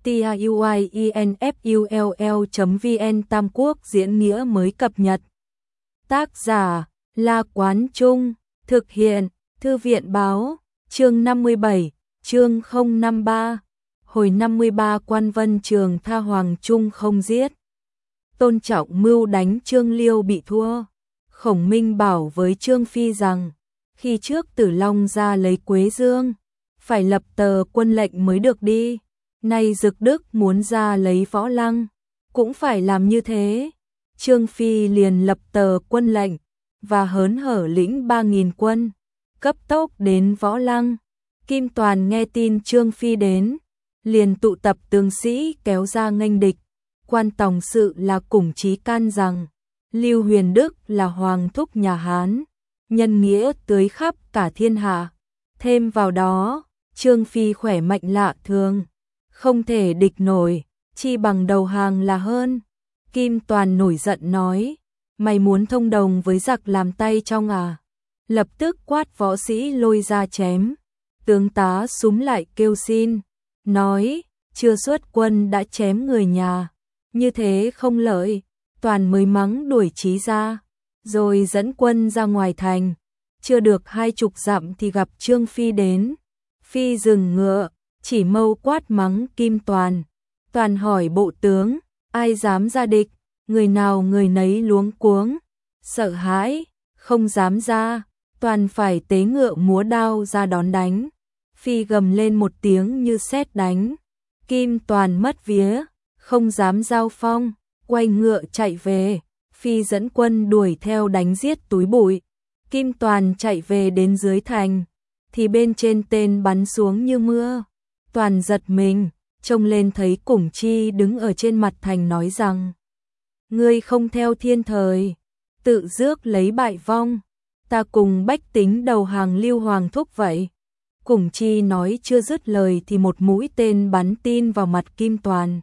tiuinfull.vn Tam Quốc diễn nghĩa mới cập nhật. Tác giả La Quán Trung, thực hiện Thư viện Báo, chương 57, chương 053. Hồi 53 Quan Vân Trường tha Hoàng Trung không giết. Tôn Trọng mưu đánh Trương Liêu bị thua. Khổng Minh bảo với Trương Phi rằng, khi trước Tử Long ra lấy Quế Dương, phải lập tờ quân lệnh mới được đi. Nay Dực Đức muốn ra lấy Võ Lăng, cũng phải làm như thế. Trương Phi liền lập tờ quân lệnh, và hớn hở lĩnh 3.000 quân, cấp tốc đến Võ Lăng. Kim Toàn nghe tin Trương Phi đến, liền tụ tập tướng sĩ kéo ra nghênh địch. Quan tòng sự là Củng Chí can rằng, Lưu Huyền Đức là hoàng thúc nhà Hán, nhân nghĩa tưới khắp cả thiên hạ. Thêm vào đó, Trương Phi khỏe mạnh lạ thường, không thể địch nổi, chi bằng đầu hàng là hơn. Kim Toàn nổi giận nói, mày muốn thông đồng với giặc làm tay trong à? Lập tức quát võ sĩ lôi ra chém. Tướng tá súm lại kêu xin, nói, chưa xuất quân đã chém người nhà, như thế không lợi. Toàn mới mắng đuổi Chí ra, rồi dẫn quân ra ngoài thành. Chưa được 20 dặm thì gặp Trương Phi đến. Phi dừng ngựa, chỉ mâu quát mắng Kim Toàn. Toàn hỏi bộ tướng, ai dám ra địch? Người nào người nấy luống cuống, sợ hãi, không dám ra. Toàn phải tế ngựa múa đao ra đón đánh. Phi gầm lên một tiếng như sét đánh. Kim Toàn mất vía, không dám giao phong, quay ngựa chạy về. Phi dẫn quân đuổi theo đánh giết túi bụi. Kim Toàn chạy về đến dưới thành, thì bên trên tên bắn xuống như mưa. Toàn giật mình, trông lên thấy Củng Chi đứng ở trên mặt thành nói rằng, ngươi không theo thiên thời, tự rước lấy bại vong, ta cùng bách tính đầu hàng Lưu Hoàng thúc vậy. Củng Chi nói chưa dứt lời thì một mũi tên bắn tin vào mặt Kim Toàn.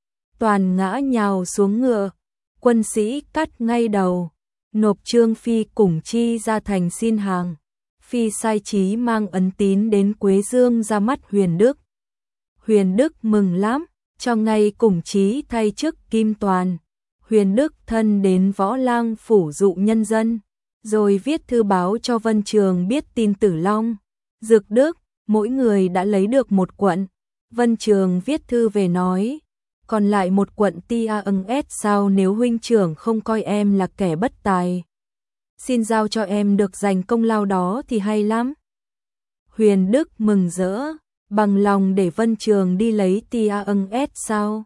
Toàn ngã nhào xuống ngựa, quân sĩ cắt ngay đầu, nộp Trương Phi Củng Chi ra thành xin hàng. Phi sai Chí mang ấn tín đến Quế Dương ra mắt Huyền Đức. Huyền Đức mừng lắm, cho ngay Củng Chí thay chức Kim Toàn. Huyền Đức thân đến Võ Lang phủ dụ nhân dân, rồi viết thư báo cho Vân Trường biết tin Tử Long, Dực Đức, mỗi người đã lấy được một quận. Vân Trường viết thư về nói, còn lại một quận Tians sao nếu huynh trưởng không coi em là kẻ bất tài. Xin giao cho em được giành công lao đó thì hay lắm. Huyền Đức mừng rỡ, bằng lòng để Vân Trường đi lấy Tians sao.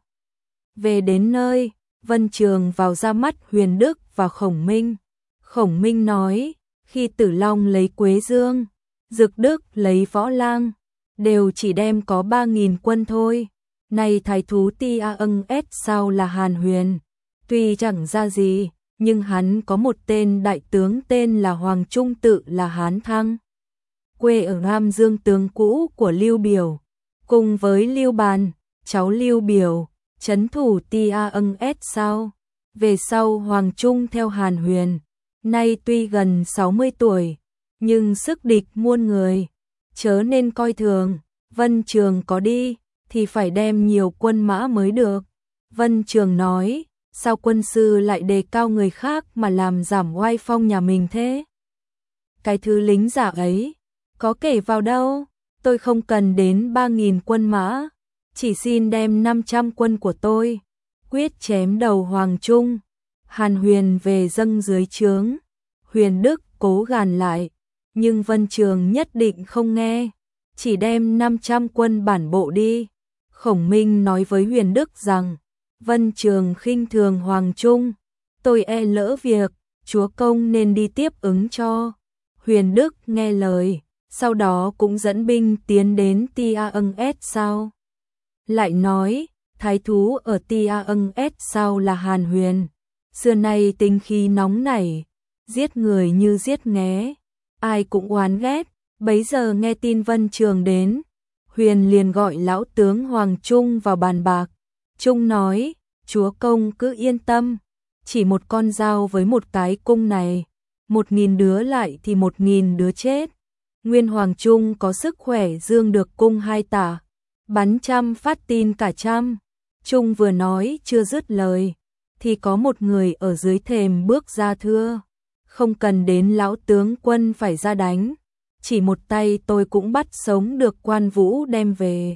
Về đến nơi, Vân Trường vào ra mắt Huyền Đức và Khổng Minh. Khổng Minh nói, khi Tử Long lấy Quế Dương, Dực Đức lấy Võ Lang, đều chỉ đem có 3.000 quân thôi. Này thái thú Tians sao là Hàn Huyền, tuy chẳng ra gì, nhưng hắn có một tên đại tướng tên là Hoàng Trung tự là Hán Thăng, quê ở Nam Dương tướng cũ của Lưu Biểu, cùng với Lưu Bàn, cháu Lưu Biểu, trấn thủ Tians sao. Về sau Hoàng Trung theo Hàn Huyền, nay tuy gần 60 tuổi, nhưng sức địch muôn người, chớ nên coi thường. Vân Trường có đi thì phải đem nhiều quân mã mới được. Vân Trường nói, sao quân sư lại đề cao người khác mà làm giảm oai phong nhà mình thế? Cái thứ lính giả ấy, có kể vào đâu, tôi không cần đến 3.000 quân mã, chỉ xin đem 500 quân của tôi, quyết chém đầu Hoàng Trung. Hàn Huyền về dâng dưới trướng, Huyền Đức cố gàn lại, nhưng Vân Trường nhất định không nghe, chỉ đem 500 quân bản bộ đi. Khổng Minh nói với Huyền Đức rằng, Vân Trường khinh thường Hoàng Trung, tôi e lỡ việc, chúa công nên đi tiếp ứng cho. Huyền Đức nghe lời, sau đó cũng dẫn binh tiến đến Tians sao. Lại nói, thái thú ở Tians sao là Hàn Huyền, xưa nay tính khí nóng nảy, giết người như giết nghé, ai cũng oán ghét. Bấy giờ nghe tin Vân Trường đến, Huyền liền gọi lão tướng Hoàng Trung vào bàn bạc. Trung nói, chúa công cứ yên tâm, chỉ một con dao với một cái cung này, 1.000 đứa lại thì 1.000 đứa chết. Nguyên Hoàng Trung có sức khỏe dương được cung 2 tả, bắn trăm phát tin cả trăm. Trung vừa nói chưa dứt lời, thì có một người ở dưới thềm bước ra thưa, không cần đến lão tướng quân phải ra đánh, chỉ một tay tôi cũng bắt sống được Quan Vũ đem về.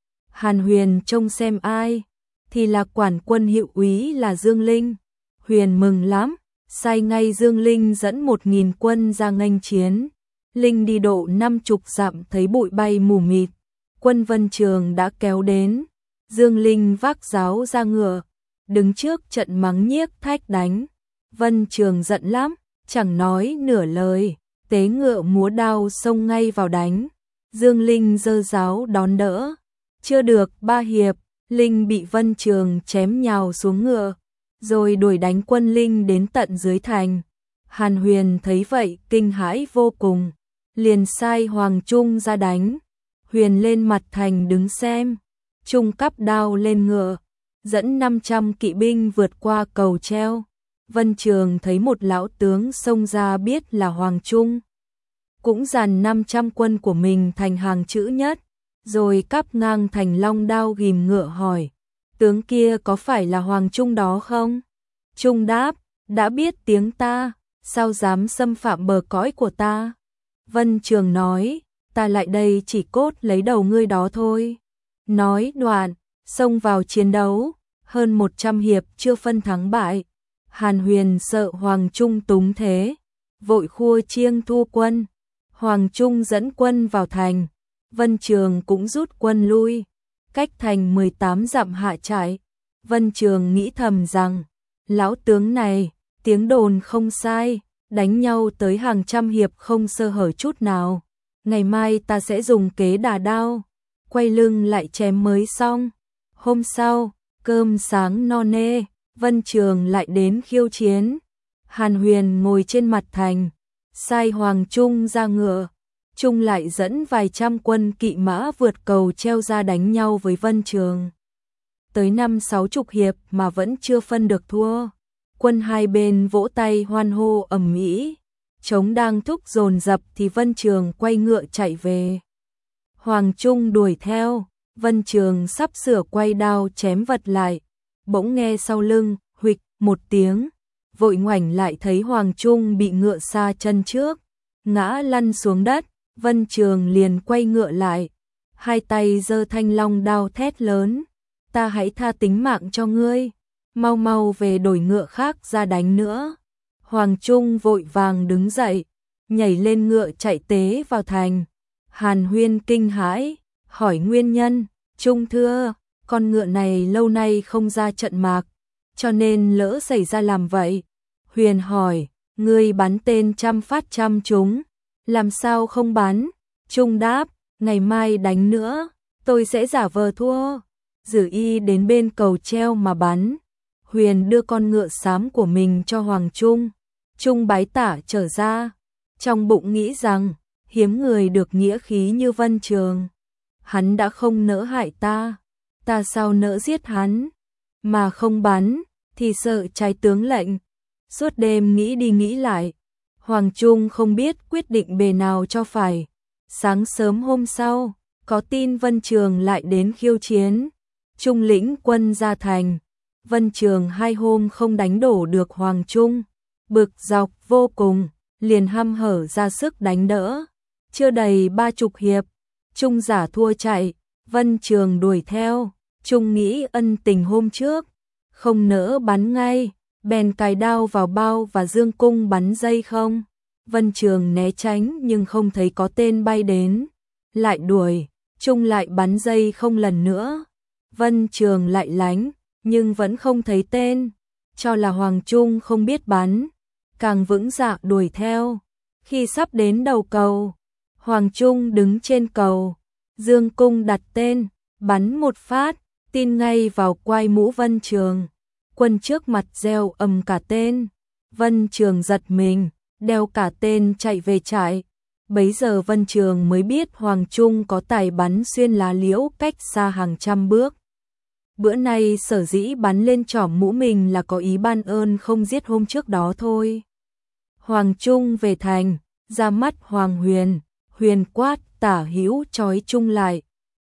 Hàn Huyền trông xem ai, thì là quản quân hiệu úy là Dương Linh. Huyền mừng lắm, sai ngay Dương Linh dẫn 1000 quân ra nghênh chiến. Linh đi độ 50 dặm thấy bụi bay mù mịt, quân Vân Trường đã kéo đến. Dương Linh vác giáo ra ngựa, đứng trước trận mắng nhiếc thách đánh. Vân Trường giận lắm, chẳng nói nửa lời, tế ngựa múa đao xông ngay vào đánh. Dương Linh giơ giáo đón đỡ, chưa được 3 hiệp, Linh bị Vân Trường chém nhào xuống ngựa, rồi đuổi đánh quân Linh đến tận dưới thành. Hàn Huyền thấy vậy kinh hãi vô cùng, liền sai Hoàng Trung ra đánh. Huyền lên mặt thành đứng xem, Trung cắp đao lên ngựa, dẫn 500 kỵ binh vượt qua cầu treo. Vân Trường thấy một lão tướng xông ra biết là Hoàng Trung, cũng dàn 500 quân của mình thành hàng chữ nhất, rồi cắp ngang thành long đao ghim ngựa hỏi, tướng kia có phải là Hoàng Trung đó không? Trung đáp, đã biết tiếng ta, sao dám xâm phạm bờ cõi của ta? Vân Trường nói, ta lại đây chỉ cốt lấy đầu ngươi đó thôi. Nói đoạn, xông vào chiến đấu, hơn 100 hiệp chưa phân thắng bại. Hàn Huyền sợ Hoàng Trung túng thế, vội khua chiêng thu quân. Hoàng Trung dẫn quân vào thành, Vân Trường cũng rút quân lui, cách thành 18 dặm hạ trại. Vân Trường nghĩ thầm rằng, lão tướng này, tiếng đồn không sai, đánh nhau tới hàng trăm hiệp không sơ hở chút nào. Ngày mai ta sẽ dùng kế đà đao, quay lưng lại chém mới xong. Hôm sau, cơm sáng no nê, Vân Trường lại đến khiêu chiến. Hàn Huyền ngồi trên mặt thành, sai Hoàng Trung ra ngựa. Trung lại dẫn vài trăm quân kỵ mã vượt cầu treo ra đánh nhau với Vân Trường. Tới 50-60 hiệp mà vẫn chưa phân được thua. Quân hai bên vỗ tay hoan hô ầm ĩ. Trống đang thúc dồn dập thì Vân Trường quay ngựa chạy về. Hoàng Trung đuổi theo, Vân Trường sắp sửa quay đao chém vật lại. Bỗng nghe sau lưng, huỵch một tiếng, vội ngoảnh lại thấy Hoàng Trung bị ngựa xa chân trước, ngã lăn xuống đất. Vân Trường liền quay ngựa lại, hai tay giơ thanh long đao thét lớn, ta hãy tha tính mạng cho ngươi, mau mau về đổi ngựa khác ra đánh nữa. Hoàng Trung vội vàng đứng dậy, nhảy lên ngựa chạy tế vào thành. Hàn Huyên kinh hãi, hỏi nguyên nhân. Trung thưa, con ngựa này lâu nay không ra trận mạc, cho nên lỡ xảy ra làm vậy. Huyền hỏi, ngươi bắn tên trăm phát trăm trúng, làm sao không bắn? Trung đáp, ngày mai đánh nữa, tôi sẽ giả vờ thua. Giữ y đến bên cầu treo mà bắn. Huyền đưa con ngựa xám của mình cho Hoàng Trung. Trung bái tả trở ra, trong bụng nghĩ rằng, hiếm người được nghĩa khí như Vân Trường. Hắn đã không nỡ hại ta, ta sao nỡ giết hắn, mà không bắn, thì sợ trái tướng lệnh. Suốt đêm nghĩ đi nghĩ lại, Hoàng Trung không biết quyết định bề nào cho phải. Sáng sớm hôm sau, có tin Vân Trường lại đến khiêu chiến. Trung lĩnh quân ra thành. Vân Trường 2 hôm không đánh đổ được Hoàng Trung, bực dọc vô cùng, liền hăm hở ra sức đánh đỡ. Chưa đầy 30 hiệp, Trung giả thua chạy, Vân Trường đuổi theo. Trung nghĩ ân tình hôm trước, không nỡ bắn ngay, bèn cài đao vào bao và dương cung bắn dây không. Vân Trường né tránh nhưng không thấy có tên bay đến, lại đuổi, Trung lại bắn dây không lần nữa. Vân Trường lại lánh, nhưng vẫn không thấy tên, cho là Hoàng Trung không biết bắn, càng vững dạ đuổi theo. Khi sắp đến đầu cầu, Hoàng Trung đứng trên cầu, dương cung đặt tên, bắn một phát, tin ngay vào quai mũ Vân Trường. Quân trước mặt reo ầm cả tên, Vân Trường giật mình, đeo cả tên chạy về trại. Bấy giờ Vân Trường mới biết Hoàng Trung có tài bắn xuyên lá liễu cách xa hàng trăm bước. Bữa nay sở dĩ bắn lên chỏm mũ mình là có ý ban ơn không giết hôm trước đó thôi. Hoàng Trung về thành, ra mắt Hoàng Huyền, Huyền quát tả hữu trói Trung lại,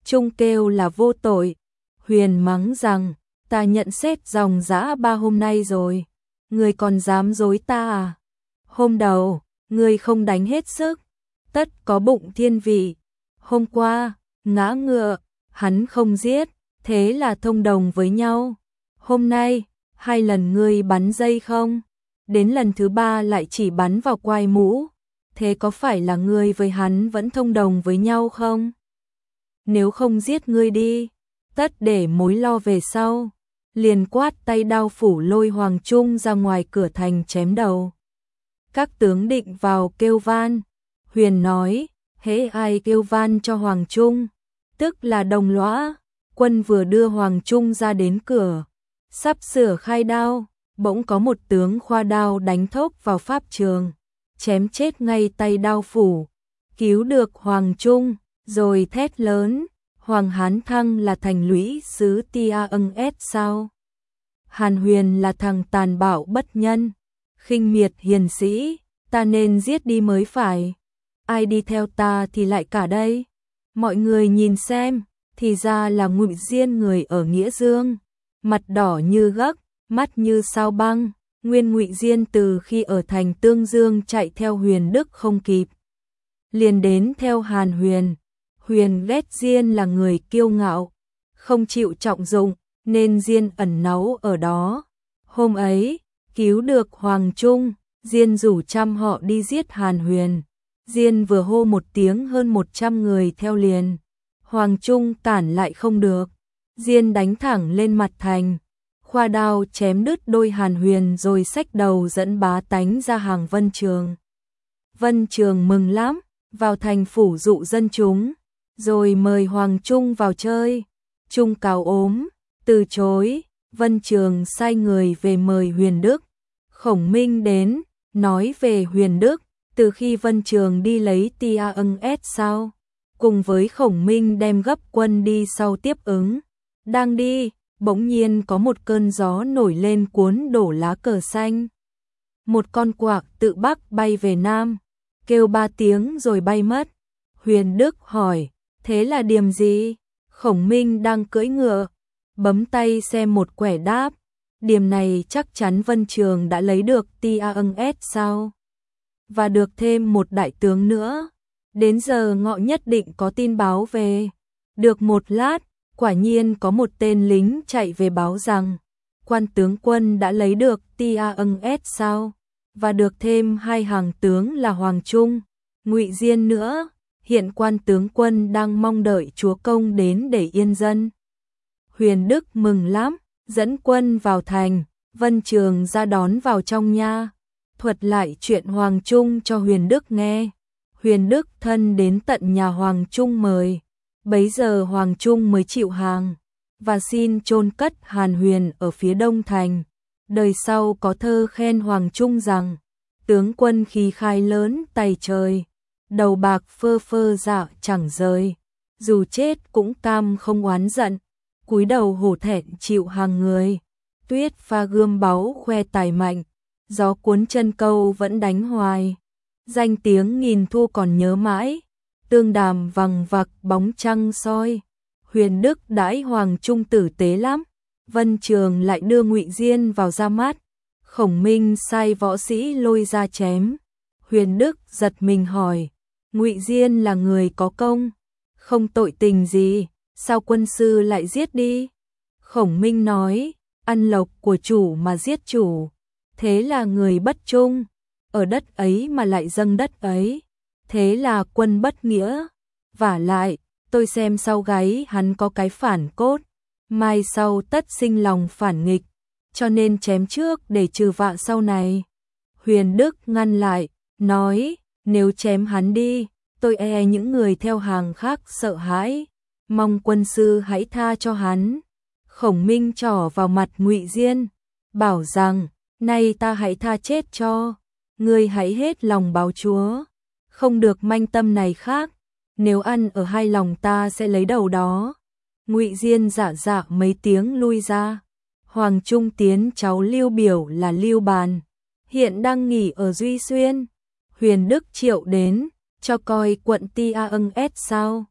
Trung kêu là vô tội. Huyền mắng rằng, ta nhận xét dòng dã 3 hôm nay rồi, ngươi còn dám dối ta à? Hôm đầu, ngươi không đánh hết sức, tất có bụng thiên vị. Hôm qua, ngã ngựa, hắn không giết, thế là thông đồng với nhau. Hôm nay, 2 lần ngươi bắn dây không? Đến lần thứ 3 lại chỉ bắn vào quai mũ. Thế có phải là ngươi với hắn vẫn thông đồng với nhau không? Nếu không giết ngươi đi, tất để mối lo về sau. Liền quát tay đao phủ lôi Hoàng Trung ra ngoài cửa thành chém đầu. Các tướng định vào kêu van. Huyền nói, hễ ai kêu van cho Hoàng Trung, tức là đồng lõa. Quân vừa đưa Hoàng Trung ra đến cửa, sắp sửa khai đao, bỗng có một tướng khoa đao đánh thốc vào pháp trường, chém chết ngay tay đao phủ, cứu được Hoàng Trung, rồi thét lớn, Hoàng Hán Thăng là thành lũy sứ Tia âng ét sao? Hàn Huyền là thằng tàn bạo bất nhân, khinh miệt hiền sĩ, ta nên giết đi mới phải. Ai đi theo ta thì lại cả đây. Mọi người nhìn xem, thì ra là Ngụy Diên người ở Nghĩa Dương, mặt đỏ như gấc, mắt như sao băng. Nguyên Ngụy Diên từ khi ở thành Tương Dương chạy theo Huyền Đức không kịp, liền đến theo Hàn Huyền. Huyền ghét Diên là người kiêu ngạo, không chịu trọng dụng, nên Diên ẩn náu ở đó. Hôm ấy, cứu được Hoàng Trung, Diên rủ trăm họ đi giết Hàn Huyền. Diên vừa hô một tiếng hơn 100 người theo liền. Hoàng Trung cản lại không được. Diên đánh thẳng lên mặt thành, khoa đao chém đứt đôi Hàn Huyền rồi xách đầu dẫn bá tánh ra hàng Vân Trường. Vân Trường mừng lắm, vào thành phủ dụ dân chúng, rồi mời Hoàng Trung vào chơi. Trung cáo ốm, từ chối. Vân Trường sai người về mời Huyền Đức. Khổng Minh đến, nói về Huyền Đức, từ khi Vân Trường đi lấy Tia âng ét sao, cùng với Khổng Minh đem gấp quân đi sau tiếp ứng. Đang đi, bỗng nhiên có một cơn gió nổi lên cuốn đổ lá cờ xanh. Một con quạc tự Bắc bay về Nam, kêu 3 tiếng rồi bay mất. Huyền Đức hỏi, thế là điềm gì? Khổng Minh đang cưỡi ngựa, bấm tay xem một quẻ đáp, điềm này chắc chắn Vân Trường đã lấy được Tia âng ét sao? Và được thêm một đại tướng nữa. Đến giờ ngọ nhất định có tin báo về. Được một lát, quả nhiên có một tên lính chạy về báo rằng quan tướng quân đã lấy được Tia âng ét sao, và được thêm 2 hàng tướng là Hoàng Trung, Ngụy Diên nữa. Hiện quan tướng quân đang mong đợi chúa công đến để yên dân. Huyền Đức mừng lắm, dẫn quân vào thành. Vân Trường ra đón vào trong nha, thuật lại chuyện Hoàng Trung cho Huyền Đức nghe. Huyền Đức thân đến tận nhà Hoàng Trung mời. Bấy giờ Hoàng Trung mới chịu hàng, và xin chôn cất Hàn Huyền ở phía đông thành. Đời sau có thơ khen Hoàng Trung rằng, tướng quân khí khai lớn tay trời, đầu bạc phơ phơ dạ chẳng rời, dù chết cũng cam không oán giận, cúi đầu hổ thẹn chịu hàng người. Tuyết pha gươm báu khoe tài mạnh, gió cuốn chân câu vẫn đánh hoài. Danh tiếng nghìn thu còn nhớ mãi, tương đàm vằng vặc bóng trăng soi. Huyền Đức đãi Hoàng Trung tử tế lắm. Vân Trường lại đưa Ngụy Diên vào ra mắt. Khổng Minh sai võ sĩ lôi ra chém. Huyền Đức giật mình hỏi, Ngụy Diên là người có công, không tội tình gì, sao quân sư lại giết đi? Khổng Minh nói, ăn lộc của chủ mà giết chủ, thế là người bất trung, ở đất ấy mà lại dâng đất ấy, thế là quân bất nghĩa. Vả lại, tôi xem sau gáy hắn có cái phản cốt, mai sau tất sinh lòng phản nghịch, cho nên chém trước để trừ vạ sau này. Huyền Đức ngăn lại, nói, nếu chém hắn đi, tôi e những người theo hàng khác sợ hãi, mong quân sư hãy tha cho hắn. Khổng Minh trỏ vào mặt Ngụy Diên, bảo rằng, nay ta hãy tha chết cho, ngươi hãy hết lòng báo chúa, không được manh tâm này khác, nếu ăn ở hai lòng ta sẽ lấy đầu đó. Ngụy Diên dạ dạ mấy tiếng lui ra. Hoàng Trung tiến cháu Lưu Biểu là Lưu Bàn, hiện đang nghỉ ở Duy Xuyên. Huyền Đức triệu đến, cho coi quận Tia âng ét sao.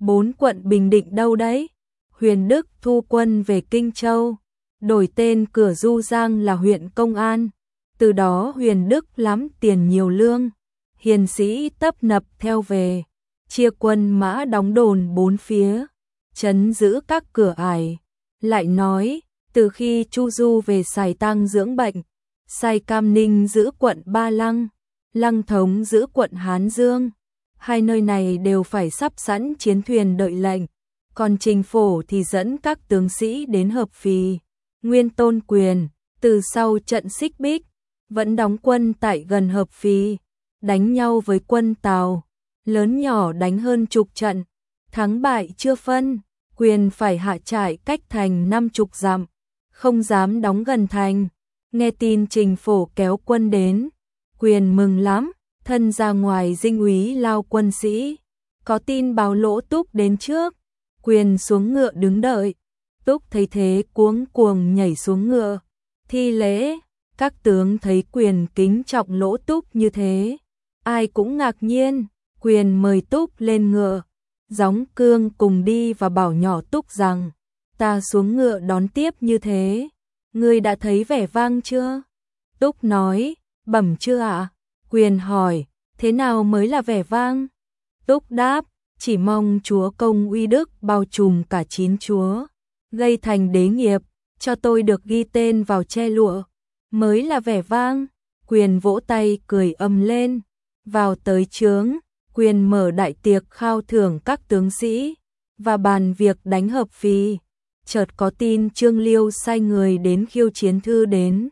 4 quận Bình Định đâu đấy? Huyền Đức thu quân về Kinh Châu, đổi tên Cửa Du Giang là huyện Công An. Từ đó Huyền Đức lắm tiền nhiều lương, hiền sĩ tấp nập theo về, chia quân mã đóng đồn 4 phía, trấn giữ các cửa ải. Lại nói, từ khi Chu Du về Sài Tăng dưỡng bệnh, Sài Cam Ninh giữ quận Ba Lăng, Lăng Thống giữ quận Hán Dương, hai nơi này đều phải sắp sẵn chiến thuyền đợi lệnh. Còn Trình Phổ thì dẫn các tướng sĩ đến Hợp Phì, Nguyên Tôn Quyền, từ sau trận Xích Bích, vẫn đóng quân tại gần Hợp Phì, đánh nhau với quân Tào, lớn nhỏ đánh hơn chục trận, thắng bại chưa phân. Quyền phải hạ trại cách thành 50 dặm, không dám đóng gần thành. Nghe tin Trình Phổ kéo quân đến, Quyền mừng lắm, thân ra ngoài dinh úy lao quân sĩ, có tin báo Lỗ Túc đến trước. Quyền xuống ngựa đứng đợi, Túc thấy thế cuống cuồng nhảy xuống ngựa, thi lễ. Các tướng thấy Quyền kính trọng Lỗ Túc như thế, ai cũng ngạc nhiên. Quyền mời Túc lên ngựa, gióng cương cùng đi và bảo nhỏ Túc rằng, ta xuống ngựa đón tiếp như thế, ngươi đã thấy vẻ vang chưa? Túc nói, bẩm chưa ạ? Quyền hỏi, thế nào mới là vẻ vang? Túc đáp, chỉ mong chúa công uy đức bao trùm cả 9 chúa, gây thành đế nghiệp, cho tôi được ghi tên vào tre lụa, mới là vẻ vang. Quyền vỗ tay cười ầm lên, vào tới trướng. Quyền mở đại tiệc khao thưởng các tướng sĩ và bàn việc đánh Hợp Phì. Chợt có tin Trương Liêu sai người đến khiêu chiến thư đến.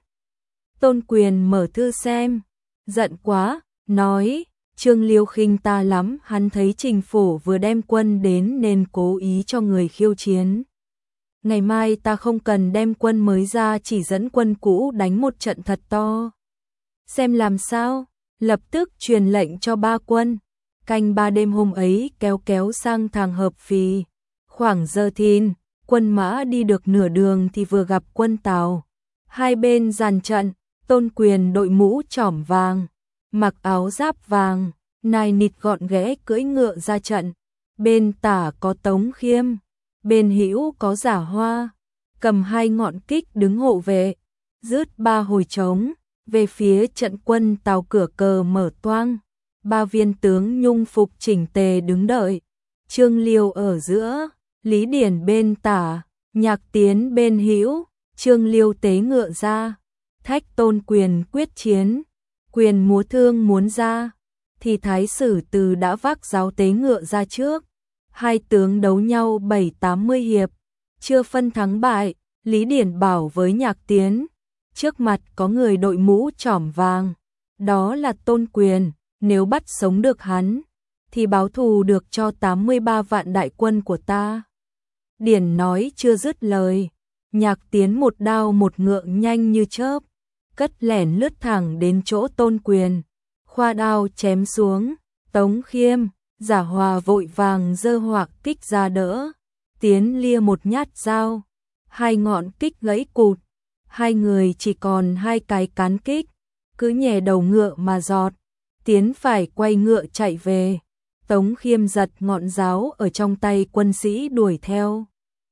Tôn Quyền mở thư xem, giận quá, nói, Trương Liêu khinh ta lắm, hắn thấy Trình Phổ vừa đem quân đến nên cố ý cho người khiêu chiến. Ngày mai ta không cần đem quân mới ra, chỉ dẫn quân cũ đánh một trận thật to. Xem làm sao, lập tức truyền lệnh cho 3 quân. Canh 3 đêm hôm ấy kéo sang thang Hợp Phì. Khoảng giờ thìn, quân mã đi được nửa đường thì vừa gặp quân Tào. Hai bên dàn trận, Tôn Quyền đội mũ trỏm vàng, mặc áo giáp vàng, nai nịt gọn ghẽ cưỡi ngựa ra trận. Bên tả có Tống Khiêm, bên hữu có Giả Hoa, cầm 2 ngọn kích đứng hộ vệ, rướt 3 hồi trống. Về phía trận quân Tào cửa cờ mở toang. 3 viên tướng nhung phục chỉnh tề đứng đợi, Trương Liêu ở giữa, Lý Điển bên tả, Nhạc Tiến bên hữu. Trương Liêu tế ngựa ra, thách Tôn Quyền quyết chiến. Quyền múa thương muốn ra, thì Thái Sử Từ đã vác giáo tế ngựa ra trước. Hai tướng đấu nhau 70-80 hiệp, chưa phân thắng bại. Lý Điển bảo với Nhạc Tiến, trước mặt có người đội mũ trỏm vàng, đó là Tôn Quyền. Nếu bắt sống được hắn, thì báo thù được cho 83 vạn đại quân của ta. Điển nói chưa dứt lời, Nhạc Tiến một đao một ngựa nhanh như chớp, cất lẻn lướt thẳng đến chỗ Tôn Quyền, khoa đao chém xuống. Tống Khiêm, Giả Hòa vội vàng giơ hoạc kích ra đỡ, Tiến lia một nhát dao, 2 ngọn kích gãy cụt. Hai người chỉ còn 2 cái cán kích, cứ nhè đầu ngựa mà giọt. Tiến phải quay ngựa chạy về. Tống Khiêm giật ngọn giáo ở trong tay quân sĩ đuổi theo.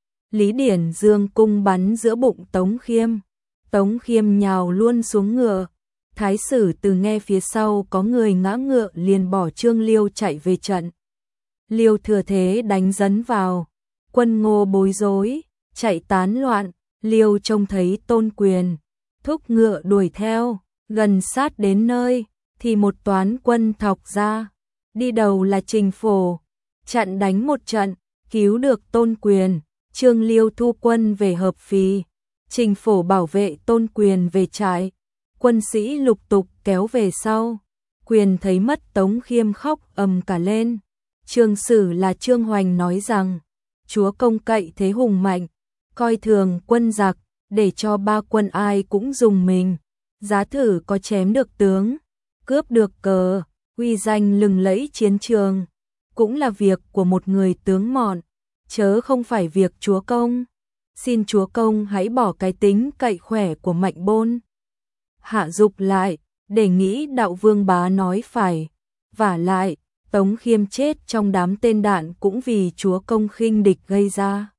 Lý Điển dương cung bắn giữa bụng Tống Khiêm. Tống Khiêm nhào luôn xuống ngựa. Thái Sử Từ nghe phía sau có người ngã ngựa liền bỏ Trương Liêu chạy về trận. Liêu thừa thế đánh dấn vào. Quân Ngô bối rối, chạy tán loạn. Liêu trông thấy Tôn Quyền, thúc ngựa đuổi theo. Gần sát đến nơi thì một toán quân thọc ra, đi đầu là Trình Phổ, chặn đánh một trận, cứu được Tôn Quyền. Trương Liêu thu quân về Hợp Phì, Trình Phổ bảo vệ Tôn Quyền về trại, quân sĩ lục tục kéo về sau. Quyền thấy mất Tống Khiêm khóc ầm cả lên. Trương Sử là Trương Hoành nói rằng, chúa công cậy thế hùng mạnh, coi thường quân giặc, để cho 3 quân ai cũng dùng mình, giá thử có chém được tướng, cướp được cờ, uy danh lừng lẫy chiến trường, cũng là việc của một người tướng mọn, chớ không phải việc chúa công. Xin chúa công hãy bỏ cái tính cậy khỏe của Mạnh Bôn. Hạ dục lại, để nghĩ đạo vương bá nói phải, vả lại, Tống Khiêm chết trong đám tên đạn cũng vì chúa công khinh địch gây ra.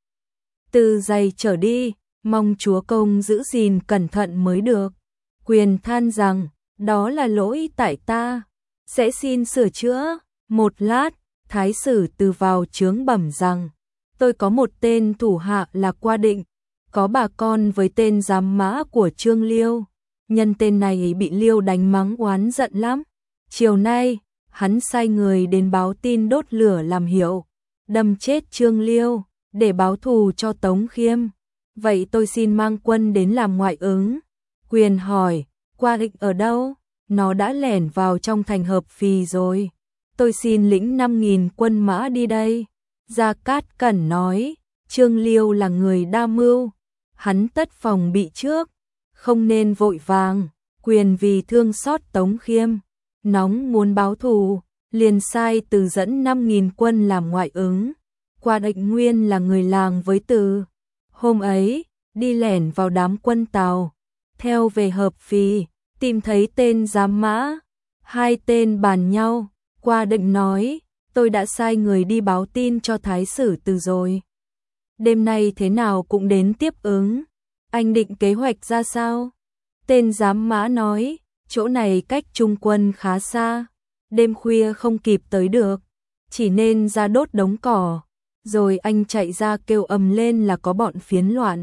Từ giây trở đi, mong chúa công giữ gìn cẩn thận mới được. Quyền than rằng, đó là lỗi tại ta, sẽ xin sửa chữa. Một lát, Thái sử Từ vào chướng bẩm rằng, tôi có một tên thủ hạ là Qua Định, có bà con với tên giám mã của Trương Liêu. Nhân tên này bị Liêu đánh mắng oán giận lắm. Chiều nay, hắn sai người đến báo tin đốt lửa làm hiệu, đâm chết Trương Liêu, để báo thù cho Tống Khiêm. Vậy tôi xin mang quân đến làm ngoại ứng. Quyền hỏi, Qua Định ở đâu? Nó đã lẻn vào trong thành Hợp Phì rồi. Tôi xin lĩnh 5.000 quân mã đi đây. Gia Cát Cẩn nói, Trương Liêu là người đa mưu, hắn tất phòng bị trước, không nên vội vàng. Quyền vì thương xót Tống Khiêm, nóng muốn báo thù, liền sai Từ dẫn 5.000 quân làm ngoại ứng. Qua Định nguyên là người làng với Từ. Hôm ấy, đi lẻn vào đám quân Tào, theo về Hợp Phì, tìm thấy tên giám mã. Hai tên bàn nhau, Qua Định nói, tôi đã sai người đi báo tin cho Thái sử Từ rồi. Đêm nay thế nào cũng đến tiếp ứng. Anh định kế hoạch ra sao? Tên giám mã nói, chỗ này cách trung quân khá xa, đêm khuya không kịp tới được, chỉ nên ra đốt đống cỏ, rồi anh chạy ra kêu ầm lên là có bọn phiến loạn.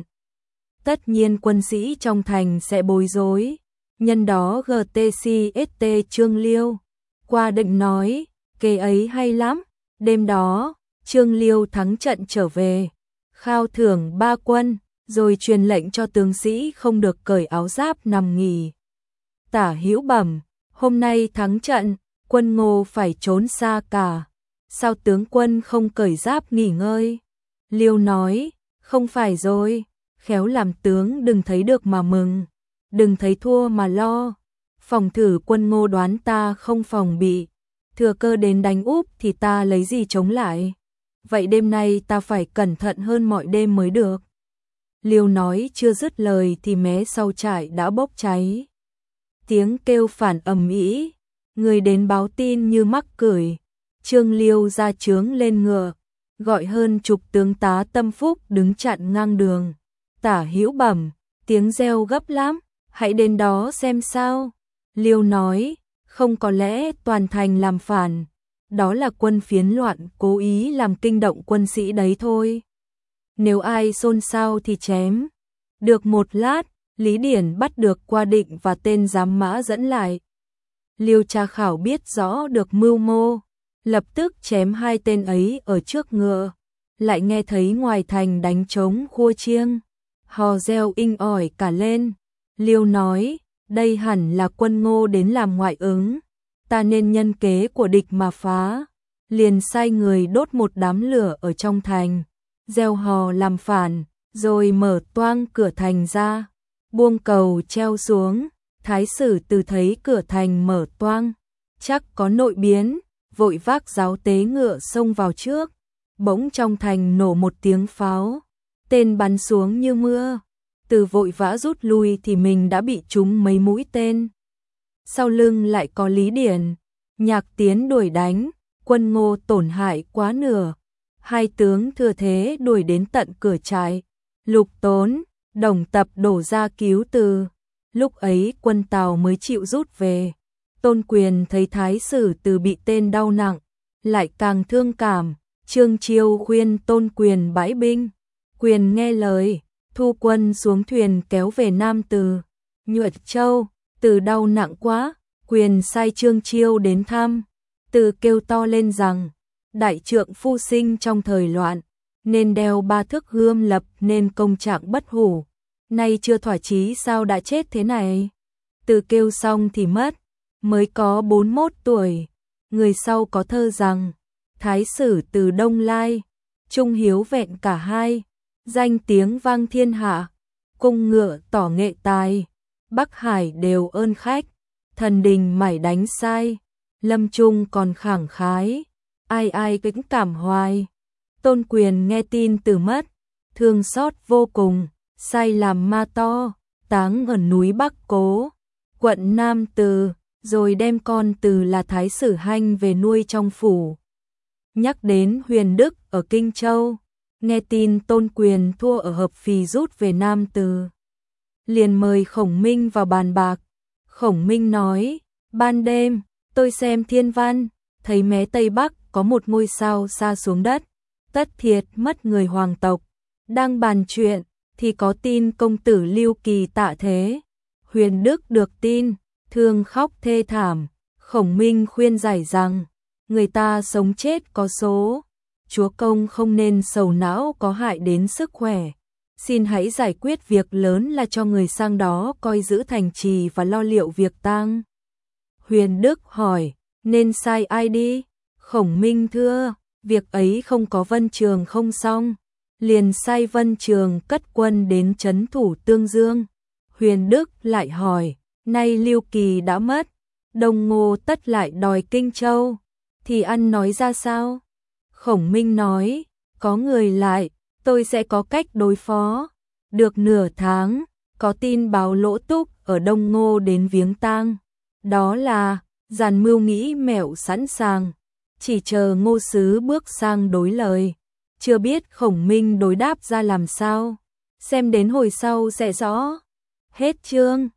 Tất nhiên quân sĩ trong thành sẽ bối rối, nhân đó GTCST Trương Liêu. Qua Định nói, kế ấy hay lắm. Đêm đó, Trương Liêu thắng trận trở về, khao thưởng 3 quân, rồi truyền lệnh cho tướng sĩ không được cởi áo giáp nằm nghỉ. Tả Hữu bẩm, hôm nay thắng trận, quân Ngô phải trốn xa cả. Sao tướng quân không cởi giáp nghỉ ngơi? Liêu nói, không phải rồi, khéo làm tướng đừng thấy được mà mừng, đừng thấy thua mà lo. Phòng thử quân Ngô đoán ta không phòng bị, thừa cơ đến đánh úp thì ta lấy gì chống lại. Vậy đêm nay ta phải cẩn thận hơn mọi đêm mới được. Liêu nói chưa dứt lời thì mé sau trại đã bốc cháy. Tiếng kêu phản ầm ĩ, người đến báo tin như mắc cười. Trương Liêu ra trướng lên ngựa, gọi hơn chục tướng tá tâm phúc đứng chặn ngang đường. Tả Hữu bẩm, tiếng reo gấp lắm, hãy đến đó xem sao. Liêu nói, không, có lẽ toàn thành làm phản, đó là quân phiến loạn cố ý làm kinh động quân sĩ đấy thôi. Nếu ai xôn xao thì chém. Được một lát, Lý Điển bắt được Qua Định và tên giám mã dẫn lại. Liêu tra khảo biết rõ được mưu mô, lập tức chém hai tên ấy ở trước ngựa. Lại nghe thấy ngoài thành đánh trống khua chiêng, hò reo inh ỏi cả lên. Liêu nói, đây hẳn là quân Ngô đến làm ngoại ứng, ta nên nhân kế của địch mà phá. Liền sai người đốt một đám lửa ở trong thành, reo hò làm phản, rồi mở toang cửa thành ra, buông cầu treo xuống. Thái sử Từ thấy cửa thành mở toang, chắc có nội biến, vội vác giáo tế ngựa xông vào trước. Bỗng trong thành nổ một tiếng pháo, tên bắn xuống như mưa. Từ vội vã rút lui thì mình đã bị trúng mấy mũi tên. Sau lưng lại có Lý Điển, Nhạc Tiến đuổi đánh, quân Ngô tổn hại quá nửa. Hai tướng thừa thế đuổi đến tận cửa trại. Lục Tốn, Đồng Tập đổ ra cứu Từ. Lúc ấy quân Tào mới chịu rút về. Tôn Quyền thấy Thái sử Từ bị tên đau nặng, lại càng thương cảm. Trương Chiêu khuyên Tôn Quyền bãi binh. Quyền nghe lời, thu quân xuống thuyền kéo về Nam Từ, Nhuận Châu. Từ đau nặng quá, Quyền sai Trương Chiêu đến thăm. Từ kêu to lên rằng, đại trượng phu sinh trong thời loạn, nên đeo 3 thước gươm lập nên công trạng bất hủ. Nay chưa thỏa chí sao đã chết thế này? Từ kêu xong thì mất, mới có 41 tuổi. Người sau có thơ rằng, Thái sử Từ Đông Lai, trung hiếu vẹn cả hai, danh tiếng vang thiên hạ, cung ngựa tỏ nghệ tài, Bắc Hải đều ơn khách, thần đình mảy đánh sai, lâm trung còn khẳng khái, ai ai kính cảm hoài. Tôn Quyền nghe tin Từ mất, thương xót vô cùng, sai làm ma to, táng ở núi Bắc Cố, quận Nam Từ, rồi đem con từ là Thái Sử Hanh về nuôi trong phủ. Nhắc đến Huyền Đức ở Kinh Châu, nghe tin Tôn Quyền thua ở Hợp Phì rút về Nam Từ, liền mời Khổng Minh vào bàn bạc. Khổng Minh nói, ban đêm, tôi xem thiên văn, thấy mé Tây Bắc có một ngôi sao sa xuống đất, tất thiệt mất người hoàng tộc. Đang bàn chuyện, thì có tin công tử Lưu Kỳ tạ thế. Huyền Đức được tin, thương khóc thê thảm. Khổng Minh khuyên giải rằng, người ta sống chết có số, chúa công không nên sầu não có hại đến sức khỏe. Xin hãy giải quyết việc lớn là cho người sang đó coi giữ thành trì và lo liệu việc tang. Huyền Đức hỏi, nên sai ai đi? Khổng Minh thưa, việc ấy không có Vân Trường không xong, liền sai Vân Trường cất quân đến trấn thủ Tương Dương. Huyền Đức lại hỏi, nay Lưu Kỳ đã mất, Đông Ngô tất lại đòi Kinh Châu, thì ăn nói ra sao? Khổng Minh nói, có người lại, tôi sẽ có cách đối phó. Được nửa tháng, có tin báo Lỗ Túc ở Đông Ngô đến viếng tang. Đó là, dàn mưu nghĩ mẹo sẵn sàng, chỉ chờ Ngô Sứ bước sang đối lời. Chưa biết Khổng Minh đối đáp ra làm sao, xem đến hồi sau sẽ rõ. Hết chương.